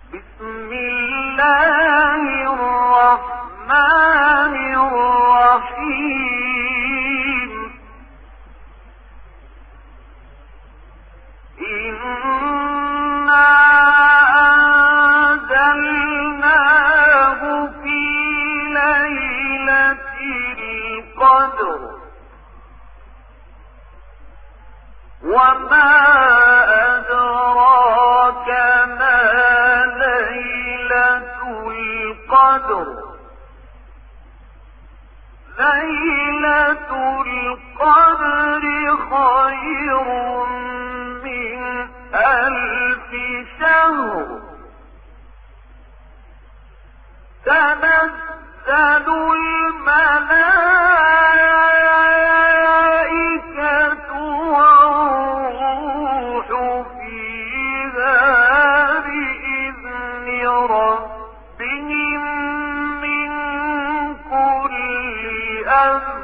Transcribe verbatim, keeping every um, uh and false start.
بسم الله الرحمن الرحيم إنا أنزلناه في ليلة القدر وما أدراك ما ليلة القدر ليلة القدر خير من ألف شهر تنزل الملائكة والروح فيها بإذن ربهم من كل أمر